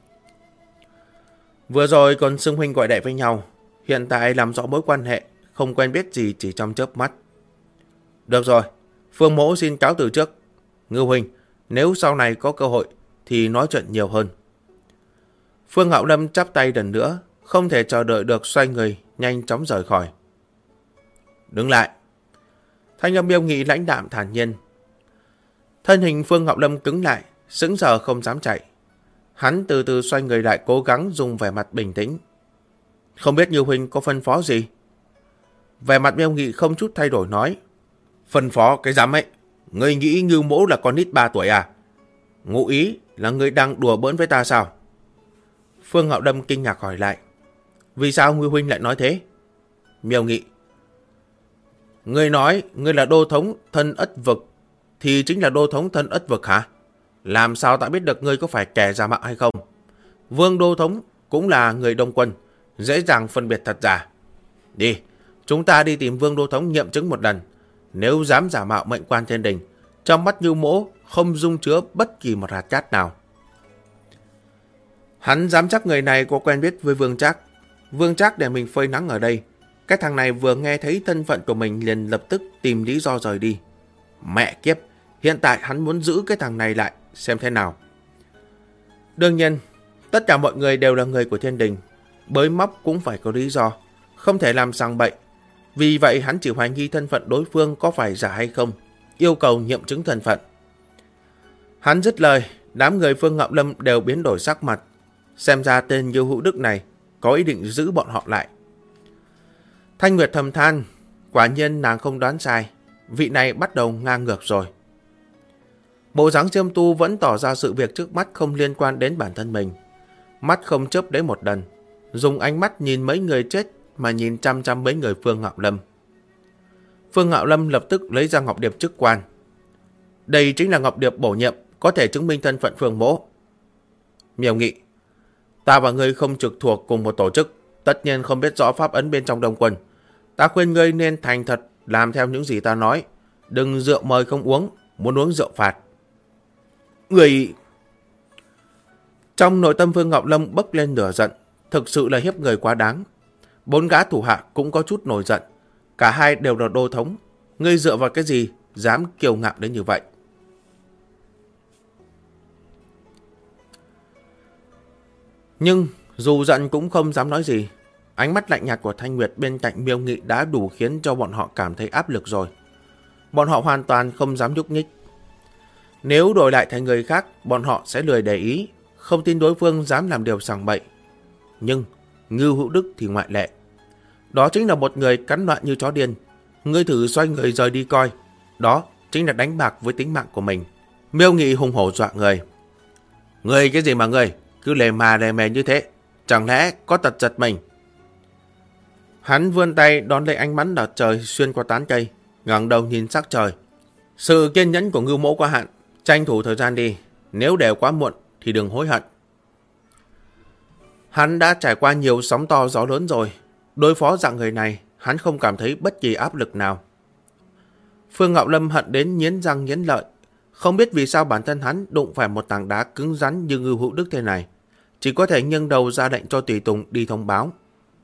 Vừa rồi còn xưng huynh gọi đệ với nhau, hiện tại làm rõ mối quan hệ, không quen biết gì chỉ trong chớp mắt. Được rồi, Phương Mỗ xin cáo từ trước. Ngưu Huynh, nếu sau này có cơ hội thì nói chuyện nhiều hơn. Phương Ngạo Lâm chắp tay lần nữa, không thể chờ đợi được, xoay người nhanh chóng rời khỏi. Đứng lại. Thanh âm Miêu Nghị lãnh đạm thản nhiên. Thân hình Phương Ngọc Lâm cứng lại, sững sờ không dám chạy. Hắn từ từ xoay người lại, cố gắng dùng vẻ mặt bình tĩnh. Không biết Như huynh có phân phó gì? Vẻ mặt Miêu Nghị không chút thay đổi nói. Phân phó cái dám ấy. Ngươi nghĩ Như mỗ là con nít 3 tuổi à? Ngụ ý là ngươi đang đùa bỡn với ta sao? Phương Ngọc Lâm kinh ngạc hỏi lại. Vì sao Như huynh lại nói thế? Miêu Nghị. Ngươi nói ngươi là đô thống thân Ất Vực thì chính là đô thống thân Ất Vực hả? Làm sao ta biết được ngươi có phải kẻ giả mạo hay không? Vương đô thống cũng là người Đông Quân, dễ dàng phân biệt thật giả. Đi, chúng ta đi tìm Vương đô thống nghiệm chứng một lần. Nếu dám giả mạo mệnh quan thiên đình, trong mắt Như mỗ không dung chứa bất kỳ một hạt cát nào. Hắn dám chắc người này có quen biết với Vương Trác. Vương Trác để mình phơi nắng ở đây. Cái thằng này vừa nghe thấy thân phận của mình liền lập tức tìm lý do rời đi. Mẹ kiếp, hiện tại hắn muốn giữ cái thằng này lại xem thế nào. Đương nhiên, tất cả mọi người đều là người của thiên đình. Bới móc cũng phải có lý do, không thể làm sằng bậy. Vì vậy hắn chỉ hoài nghi thân phận đối phương có phải giả hay không, yêu cầu nghiệm chứng thân phận. Hắn dứt lời, đám người Phương Ngọc Lâm đều biến đổi sắc mặt. Xem ra tên Như Hữu Đức này có ý định giữ bọn họ lại. Thanh Nguyệt thầm than, quả nhiên nàng không đoán sai, vị này bắt đầu ngang ngược rồi. Bộ dáng Diêm Tu vẫn tỏ ra sự việc trước mắt không liên quan đến bản thân mình. Mắt không chớp đến một lần, dùng ánh mắt nhìn mấy người chết mà nhìn chăm chăm mấy người Phương Ngạo Lâm. Phương Ngạo Lâm lập tức lấy ra ngọc điệp chức quan. Đây chính là ngọc điệp bổ nhiệm, có thể chứng minh thân phận Phương mỗ. Miêu Nghị, ta và ngươi không trực thuộc cùng một tổ chức, tất nhiên không biết rõ pháp ấn bên trong Đông Quân. Ta khuyên ngươi nên thành thật làm theo những gì ta nói, đừng rượu mời không uống, muốn uống rượu phạt. Người... Trong nội tâm Phương Ngọc Lâm bốc lên lửa giận, thực sự là hiếp người quá đáng. 4 gã thủ hạ cũng có chút nổi giận, cả hai đều là đô thống. Ngươi dựa vào cái gì dám kiêu ngạo đến như vậy? Nhưng dù giận cũng không dám nói gì. Ánh mắt lạnh nhạt của Thanh Nguyệt bên cạnh Miêu Nghị đã đủ khiến cho bọn họ cảm thấy áp lực rồi. Bọn họ hoàn toàn không dám nhúc nhích. Nếu đổi lại thành người khác, bọn họ sẽ lười để ý, không tin đối phương dám làm điều sằng bậy. Nhưng Như Hữu Đức thì ngoại lệ. Đó chính là một người cắn loạn như chó điên. Ngươi thử xoay người rời đi coi. Đó chính là đánh bạc với tính mạng của mình. Miêu Nghị hùng hổ dọa người. Ngươi cái gì mà ngươi cứ lề mề như thế, chẳng lẽ có tật giật mình? Hắn vươn tay đón lấy ánh bắn đợt trời xuyên qua tán cây, ngẩng đầu nhìn sắc trời. Sự kiên nhẫn của Ngưu mỗ quá hạn, tranh thủ thời gian đi, nếu để quá muộn thì đừng hối hận. Hắn đã trải qua nhiều sóng to gió lớn rồi, đối phó dạng người này hắn không cảm thấy bất kỳ áp lực nào. Phương Ngạo Lâm hận đến nghiến răng nghiến lợi, không biết vì sao bản thân hắn đụng phải một tảng đá cứng rắn như Ngưu Hữu Đức thế này, chỉ có thể nghiêng đầu ra lệnh cho tùy tùng đi thông báo.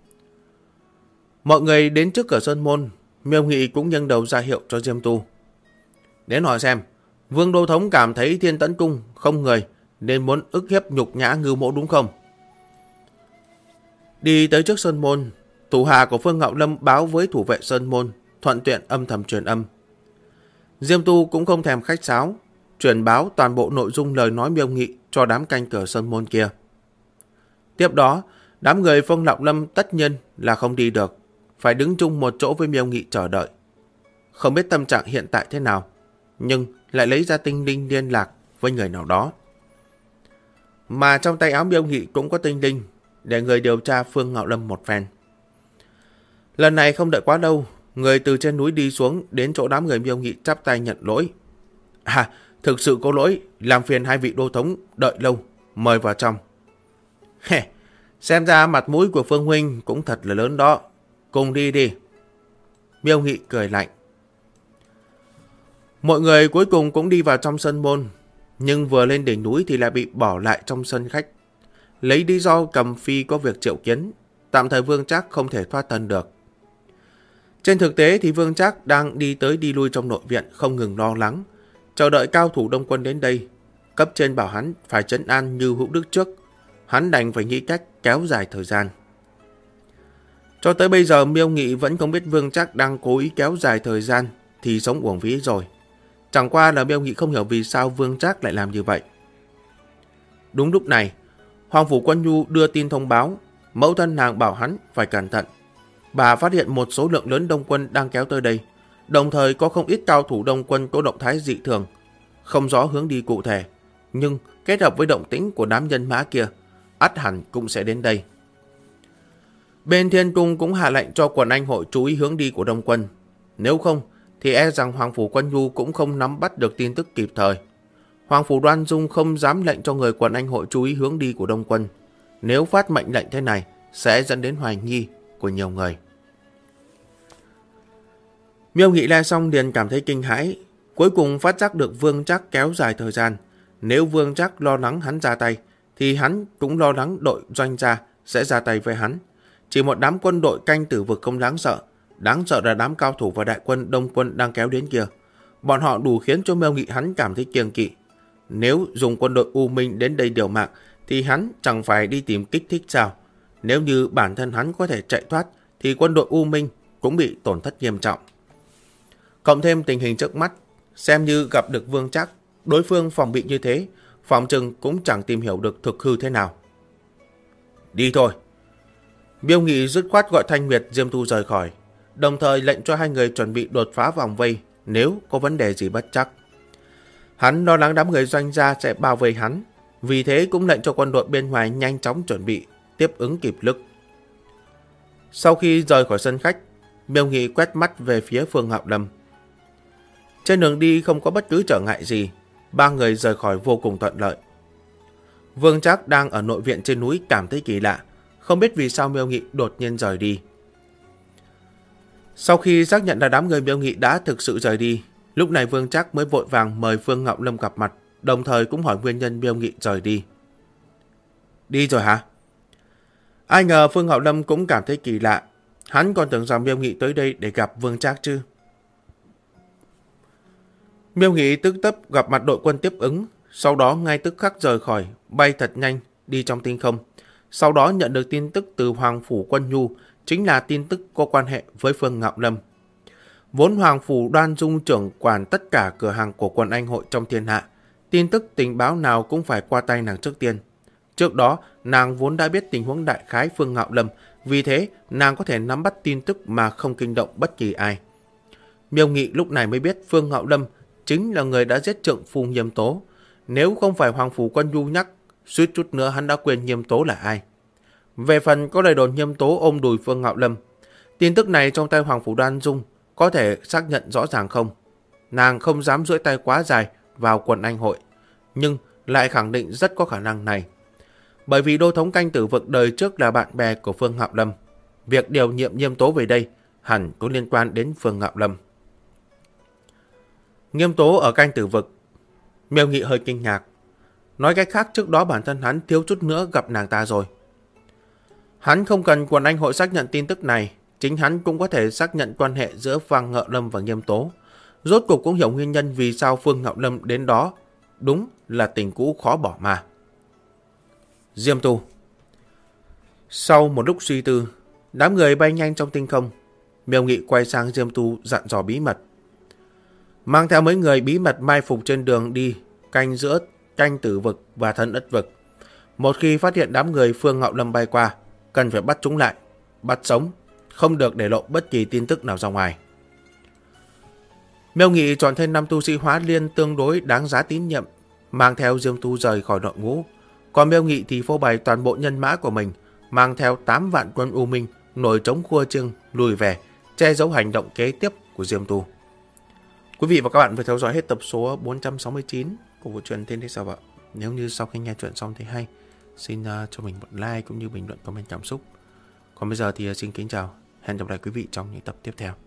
Mọi người đến trước cửa sơn môn, Miêu Nghị cũng nghiêng đầu ra hiệu cho Diêm Tu. Đến hỏi xem, Vương đô thống cảm thấy Thiên Tẫn Cung không người nên muốn ức hiếp nhục nhã Ngưu mỗ đúng không? Đi tới trước sơn môn, thủ hạ của Phương Ngạo Lâm báo với thủ vệ sơn môn, thuận tiện âm thầm truyền âm. Diêm Tu cũng không thèm khách sáo, truyền báo toàn bộ nội dung lời nói Miêu Nghị cho đám canh cửa sơn môn kia. Tiếp đó, đám người Phương Ngạo Lâm tất nhiên là không đi được, phải đứng chung một chỗ với Miêu Nghị chờ đợi. Không biết tâm trạng hiện tại thế nào, nhưng lại lấy ra tinh linh liên lạc với người nào đó. Mà trong tay áo Miêu Nghị cũng có tinh linh, để người điều tra Phương Ngạo Lâm một phen. Lần này không đợi quá lâu, người từ trên núi đi xuống đến chỗ đám người Miêu Nghị chắp tay nhận lỗi. Thực sự có lỗi, làm phiền hai vị đô thống đợi lâu, mời vào trong. Xem ra mặt mũi của Phương huynh cũng thật là lớn đó, cùng đi đi. Miêu Nghị cười lạnh. Mọi người cuối cùng cũng đi vào trong sân môn, nhưng vừa lên đỉnh núi thì lại bị bỏ lại trong sân khách. Lấy lý do Cầm Phi có việc triệu kiến, tạm thời Vương Trác không thể thoát thân được. Trên thực tế thì Vương Trác đang đi tới đi lui trong nội viện không ngừng lo lắng, chờ đợi cao thủ Đông Quân đến đây. Cấp trên bảo hắn phải trấn an Như Hữu Đức trước, hắn đành phải nghĩ cách kéo dài thời gian. Cho tới bây giờ Miêu Nghị vẫn không biết Vương Trác đang cố ý kéo dài thời gian thì sống uổng phí rồi. Chẳng qua là Miêu Nghị không hiểu vì sao Vương Trác lại làm như vậy. Đúng lúc này, Hoàng Phủ Quân Nhu đưa tin thông báo, mẫu thân nàng bảo hắn phải cẩn thận. Bà phát hiện một số lượng lớn đông quân đang kéo tới đây, đồng thời có không ít cao thủ đông quân có động thái dị thường, không rõ hướng đi cụ thể, nhưng kết hợp với động tĩnh của đám nhân mã kia, ắt hẳn cũng sẽ đến đây. Bên Thiên Cung cũng hạ lệnh cho quần anh hội chú ý hướng đi của đông quân. Nếu không, thì e rằng Hoàng Phủ Quân Nhu cũng không nắm bắt được tin tức kịp thời. Hoàng Phủ Đoan Dung không dám lệnh cho người quần anh hội chú ý hướng đi của đông quân. Nếu phát mệnh lệnh thế này, sẽ dẫn đến hoài nghi của nhiều người. Miêu Nghị nghe xong liền cảm thấy kinh hãi. Cuối cùng phát giác được Vương Trác kéo dài thời gian. Nếu Vương Trác lo lắng hắn ra tay, thì hắn cũng lo lắng đội doanh gia sẽ ra tay với hắn. Chỉ một đám quân đội canh tử vực không đáng sợ là đám cao thủ và đại quân đông quân đang kéo đến kia. Bọn họ đủ khiến cho Miêu Nghị hắn cảm thấy kiêng kỵ. Nếu dùng quân đội U Minh đến đây điều mạng, thì hắn chẳng phải đi tìm kích thích sao? Nếu như bản thân hắn có thể chạy thoát, thì quân đội U Minh cũng bị tổn thất nghiêm trọng. Cộng thêm tình hình trước mắt, xem như gặp được Vương Trác, đối phương phòng bị như thế, phòng chừng cũng chẳng tìm hiểu được thực hư thế nào. Đi thôi. Miêu Nghị dứt khoát gọi Thanh Nguyệt, Diêm Tu rời khỏi, đồng thời lệnh cho hai người chuẩn bị đột phá vòng vây nếu có vấn đề gì bất trắc. Hắn lo lắng đám người doanh gia sẽ bao vây hắn, vì thế cũng lệnh cho quân đội bên ngoài nhanh chóng chuẩn bị, tiếp ứng kịp lúc. Sau khi rời khỏi sân khách, Miêu Nghị quét mắt về phía Phương Hạo Lâm. Trên đường đi không có bất cứ trở ngại gì, ba người rời khỏi vô cùng thuận lợi. Vương Trác đang ở nội viện trên núi cảm thấy kỳ lạ, không biết vì sao Miêu Nghị đột nhiên rời đi. Sau khi xác nhận là đám người Miêu Nghị đã thực sự rời đi, lúc này Vương Trác mới vội vàng mời Phương Hạo Lâm gặp mặt, đồng thời cũng hỏi nguyên nhân Miêu Nghị rời đi. Đi rồi hả? Ai ngờ Phương Hạo Lâm cũng cảm thấy kỳ lạ, hắn còn tưởng rằng Miêu Nghị tới đây để gặp Vương Trác chứ. Miêu Nghị tức tốc gặp mặt đội quân tiếp ứng, sau đó ngay tức khắc rời khỏi, bay thật nhanh đi trong tinh không. Sau đó nhận được tin tức từ Hoàng Phủ Quân Nhu, chính là tin tức có quan hệ với Phương Hạo Lâm. Vốn Hoàng Phủ Đoan Dung trưởng quản tất cả cửa hàng của quần anh hội trong thiên hạ, tin tức tình báo nào cũng phải qua tay nàng trước tiên. Trước đó, nàng vốn đã biết tình huống đại khái Phương Hạo Lâm, vì thế nàng có thể nắm bắt tin tức mà không kinh động bất kỳ ai. Miêu Nghị lúc này mới biết Phương Hạo Lâm chính là người đã giết trượng phu Nhiêm Tố. Nếu không phải Hoàng Phủ Quân Nhu nhắc, suýt chút nữa hắn đã quên Nhiêm Tố là ai. Về phần có lời đồn Nhiêm Tố ôm đùi Phương Hạo Lâm, tin tức này trong tay Hoàng Phủ Đoan Dung có thể xác nhận rõ ràng không? Nàng không dám duỗi tay quá dài vào quần anh hội, nhưng lại khẳng định rất có khả năng này. Bởi vì đô thống canh tử vực đời trước là bạn bè của Phương Hạo Lâm, việc điều nhiệm Nhiêm Tố về đây hẳn có liên quan đến Phương Hạo Lâm. Nhiêm Tố ở canh tử vực, Miêu Nghị hơi kinh ngạc. Nói cách khác, trước đó bản thân hắn thiếu chút nữa gặp nàng ta rồi. Hắn không cần quần anh hội xác nhận tin tức này, chính hắn cũng có thể xác nhận quan hệ giữa Phương Hạo Lâm và Nhiêm Tố. Rốt cuộc cũng hiểu nguyên nhân vì sao Phương Hạo Lâm đến đó. Đúng là tình cũ khó bỏ mà. Diêm Tu. Sau một lúc suy tư, đám người bay nhanh trong tinh không. Miêu Nghị quay sang Diêm Tu dặn dò bí mật. Mang theo mấy người bí mật mai phục trên đường đi, canh giữa canh tử vực và thân ất vực. Một khi phát hiện đám người Phương Hạo Lâm bay qua, cần phải bắt chúng lại, bắt sống, không được để lộ bất kỳ tin tức nào ra ngoài. Miêu Nghị chọn thêm 5 tu sĩ hóa liên tương đối đáng giá tín nhiệm, mang theo Diêm Tu rời khỏi đội ngũ. Còn Miêu Nghị thì phô bày toàn bộ nhân mã của mình, mang theo 8 vạn quân U Minh, nổi trống khua chiêng, lùi về, che giấu hành động kế tiếp của Diêm Tu. Quý vị và các bạn vừa theo dõi hết tập số 469 của bộ truyện Thiên Đế Sao Vợ. Nếu như sau khi nghe chuyện xong thấy hay, xin cho mình một like cũng như bình luận comment cảm xúc. Còn bây giờ thì xin kính chào, hẹn gặp lại quý vị trong những tập tiếp theo.